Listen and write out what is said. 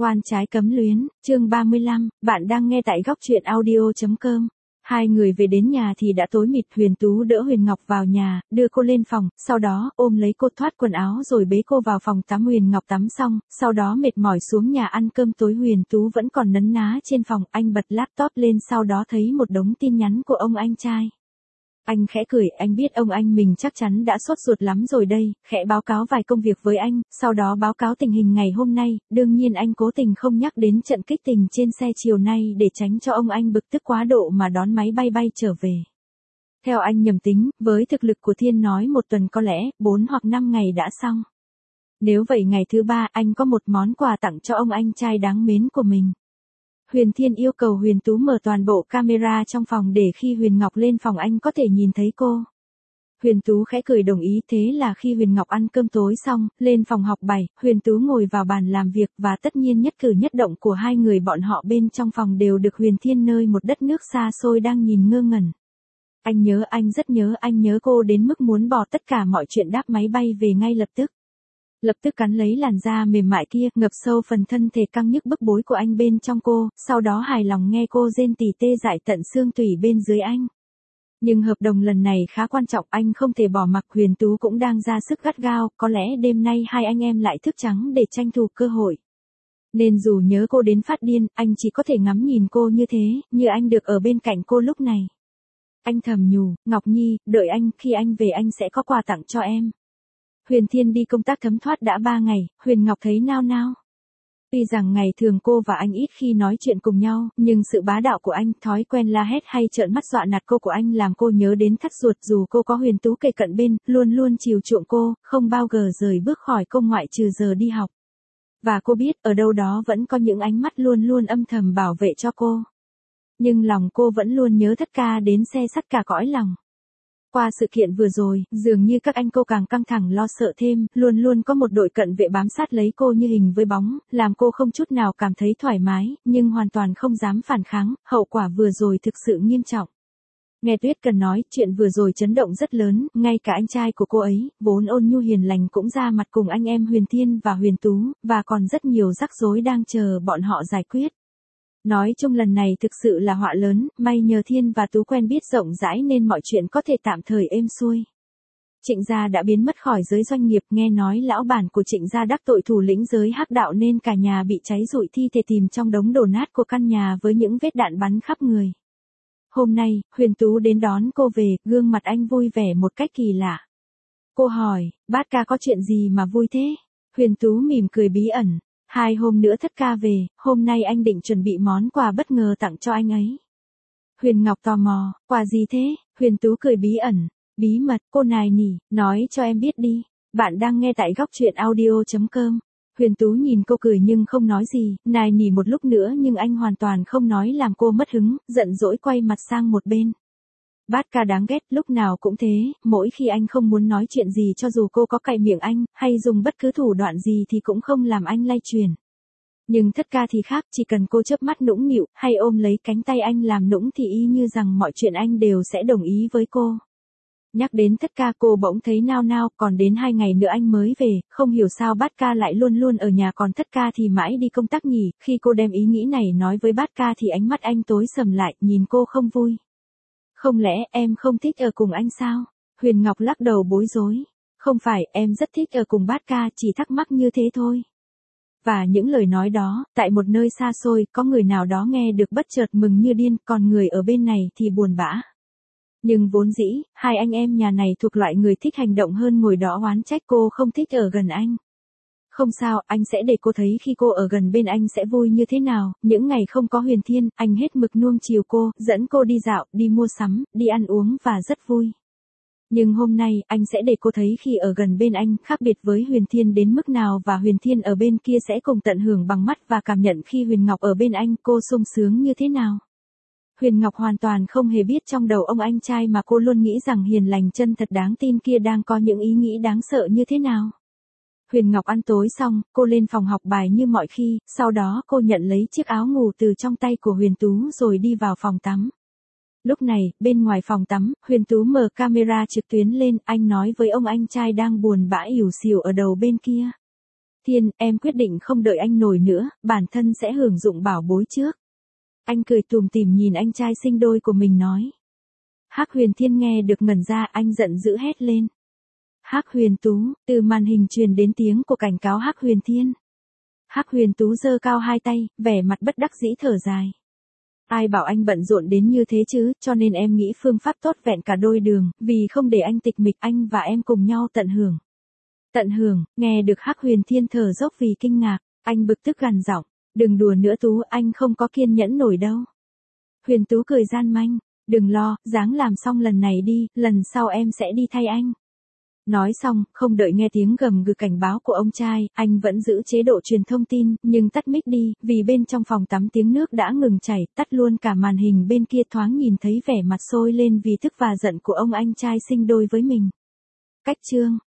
Oan trái cấm luyến, chương 35, bạn đang nghe tại góc truyện audio.com. Hai người về đến nhà thì đã tối mịt. Huyền Tú đỡ Huyền Ngọc vào nhà, đưa cô lên phòng, sau đó ôm lấy cô thoát quần áo rồi bế cô vào phòng tắm. Huyền Ngọc tắm xong, sau đó mệt mỏi xuống nhà ăn cơm tối. Huyền Tú vẫn còn nấn ná trên phòng, anh bật laptop lên sau đó thấy một đống tin nhắn của ông anh trai. Anh khẽ cười, anh biết ông anh mình chắc chắn đã sốt ruột lắm rồi đây, khẽ báo cáo vài công việc với anh, sau đó báo cáo tình hình ngày hôm nay. Đương nhiên anh cố tình không nhắc đến trận kích tình trên xe chiều nay để tránh cho ông anh bực tức quá độ mà đón máy bay bay trở về. Theo anh nhầm tính, với thực lực của Thiên nói một tuần có lẽ 4 hoặc 5 ngày đã xong. Nếu vậy ngày thứ 3 anh có một món quà tặng cho ông anh trai đáng mến của mình. Huyền Thiên yêu cầu Huyền Tú mở toàn bộ camera trong phòng để khi Huyền Ngọc lên phòng anh có thể nhìn thấy cô. Huyền Tú khẽ cười đồng ý. Thế là khi Huyền Ngọc ăn cơm tối xong, lên phòng học bài, Huyền Tú ngồi vào bàn làm việc và tất nhiên nhất cử nhất động của hai người bọn họ bên trong phòng đều được Huyền Thiên nơi một đất nước xa xôi đang nhìn ngơ ngẩn. Anh rất nhớ, anh nhớ cô đến mức muốn bỏ tất cả mọi chuyện đáp máy bay về ngay lập tức. Lập tức cắn lấy làn da mềm mại kia, ngập sâu phần thân thể căng nhức bức bối của anh bên trong cô, sau đó hài lòng nghe cô rên tỉ tê dại tận xương tủy bên dưới anh. Nhưng hợp đồng lần này khá quan trọng, anh không thể bỏ mặc. Huyền Tú cũng đang ra sức gắt gao, có lẽ đêm nay hai anh em lại thức trắng để tranh thủ cơ hội. Nên dù nhớ cô đến phát điên, anh chỉ có thể ngắm nhìn cô như thế, như anh được ở bên cạnh cô lúc này. Anh thầm nhủ, Ngọc Nhi, đợi anh, khi anh về anh sẽ có quà tặng cho em. Huyền Thiên đi công tác thấm thoát đã 3 ngày, Huyền Ngọc thấy nao nao. Tuy rằng ngày thường cô và anh ít khi nói chuyện cùng nhau, nhưng sự bá đạo của anh, thói quen la hét hay trợn mắt dọa nạt cô của anh làm cô nhớ đến thắt ruột. Dù cô có Huyền Tú kề cận bên, luôn luôn chiều chuộng cô, không bao giờ rời bước khỏi cô ngoại trừ giờ đi học. Và cô biết, ở đâu đó vẫn có những ánh mắt luôn luôn âm thầm bảo vệ cho cô. Nhưng lòng cô vẫn luôn nhớ Thất Ca đến xe sắt cả cõi lòng. Qua sự kiện vừa rồi, dường như các anh cô càng căng thẳng lo sợ thêm, luôn luôn có một đội cận vệ bám sát lấy cô như hình với bóng, làm cô không chút nào cảm thấy thoải mái, nhưng hoàn toàn không dám phản kháng. Hậu quả vừa rồi thực sự nghiêm trọng. Nghe Tuyết Cần nói, chuyện vừa rồi chấn động rất lớn, ngay cả anh trai của cô ấy, vốn ôn nhu hiền lành cũng ra mặt cùng anh em Huyền Thiên và Huyền Tú, và còn rất nhiều rắc rối đang chờ bọn họ giải quyết. Nói chung lần này thực sự là họa lớn, may nhờ Thiên và Tú quen biết rộng rãi nên mọi chuyện có thể tạm thời êm xuôi. Trịnh gia đã biến mất khỏi giới doanh nghiệp, nghe nói lão bản của Trịnh gia đắc tội thủ lĩnh giới hắc đạo nên cả nhà bị cháy rụi, thi thể tìm trong đống đổ nát của căn nhà với những vết đạn bắn khắp người. Hôm nay, Huyền Tú đến đón cô về, gương mặt anh vui vẻ một cách kỳ lạ. Cô hỏi, Bát ca có chuyện gì mà vui thế? Huyền Tú mỉm cười bí ẩn. 2 hôm nữa Thất Ca về, hôm nay anh định chuẩn bị món quà bất ngờ tặng cho anh ấy. Huyền Ngọc tò mò, quà gì thế? Huyền Tú cười bí ẩn, bí mật, cô nài nỉ, nói cho em biết đi. Bạn đang nghe tại góc truyện audio.com. Huyền Tú nhìn cô cười nhưng không nói gì, nài nỉ một lúc nữa nhưng anh hoàn toàn không nói làm cô mất hứng, giận dỗi quay mặt sang một bên. Bát ca đáng ghét, lúc nào cũng thế, mỗi khi anh không muốn nói chuyện gì cho dù cô có cạy miệng anh, hay dùng bất cứ thủ đoạn gì thì cũng không làm anh lay truyền. Nhưng Thất Ca thì khác, chỉ cần cô chớp mắt nũng nịu, hay ôm lấy cánh tay anh làm nũng thì y như rằng mọi chuyện anh đều sẽ đồng ý với cô. Nhắc đến Thất Ca cô bỗng thấy nao nao, còn đến 2 ngày nữa anh mới về, không hiểu sao Bát ca lại luôn luôn ở nhà còn Thất Ca thì mãi đi công tác nhỉ. Khi cô đem ý nghĩ này nói với Bát ca thì ánh mắt anh tối sầm lại, nhìn cô không vui. Không lẽ em không thích ở cùng anh sao? Huyền Ngọc lắc đầu bối rối. Không phải, em rất thích ở cùng Bát ca, chỉ thắc mắc như thế thôi. Và những lời nói đó, tại một nơi xa xôi, có người nào đó nghe được bất chợt mừng như điên, còn người ở bên này thì buồn bã. Nhưng vốn dĩ, hai anh em nhà này thuộc loại người thích hành động hơn ngồi đó oán trách cô không thích ở gần anh. Không sao, anh sẽ để cô thấy khi cô ở gần bên anh sẽ vui như thế nào. Những ngày không có Huyền Thiên, anh hết mực nuông chiều cô, dẫn cô đi dạo, đi mua sắm, đi ăn uống và rất vui. Nhưng hôm nay, anh sẽ để cô thấy khi ở gần bên anh, khác biệt với Huyền Thiên đến mức nào và Huyền Thiên ở bên kia sẽ cùng tận hưởng bằng mắt và cảm nhận khi Huyền Ngọc ở bên anh, cô sung sướng như thế nào. Huyền Ngọc hoàn toàn không hề biết trong đầu ông anh trai mà cô luôn nghĩ rằng hiền lành chân thật đáng tin kia đang có những ý nghĩ đáng sợ như thế nào. Huyền Ngọc ăn tối xong, cô lên phòng học bài như mọi khi, sau đó cô nhận lấy chiếc áo ngủ từ trong tay của Huyền Tú rồi đi vào phòng tắm. Lúc này, bên ngoài phòng tắm, Huyền Tú mở camera trực tuyến lên, anh nói với ông anh trai đang buồn bã ỉu xìu ở đầu bên kia. Thiên, em quyết định không đợi anh nổi nữa, bản thân sẽ hưởng dụng bảo bối trước. Anh cười tủm tỉm nhìn anh trai sinh đôi của mình nói. Hắc Huyền Thiên nghe được ngẩn ra, anh giận dữ hét lên. Hắc Huyền Tú, từ màn hình truyền đến tiếng của cảnh cáo Hắc Huyền Thiên. Hắc Huyền Tú giơ cao hai tay, vẻ mặt bất đắc dĩ thở dài. Ai bảo anh bận rộn đến như thế chứ, cho nên em nghĩ phương pháp tốt vẹn cả đôi đường, vì không để anh tịch mịch, anh và em cùng nhau tận hưởng. Tận hưởng, nghe được Hắc Huyền Thiên thở dốc vì kinh ngạc, anh bực tức gằn giọng, đừng đùa nữa Tú, anh không có kiên nhẫn nổi đâu. Huyền Tú cười gian manh, đừng lo, ráng làm xong lần này đi, lần sau em sẽ đi thay anh. Nói xong, không đợi nghe tiếng gầm gừ cảnh báo của ông trai, anh vẫn giữ chế độ truyền thông tin, nhưng tắt mic đi, vì bên trong phòng tắm tiếng nước đã ngừng chảy, tắt luôn cả màn hình bên kia thoáng nhìn thấy vẻ mặt sôi lên vì tức và giận của ông anh trai sinh đôi với mình. Cách chương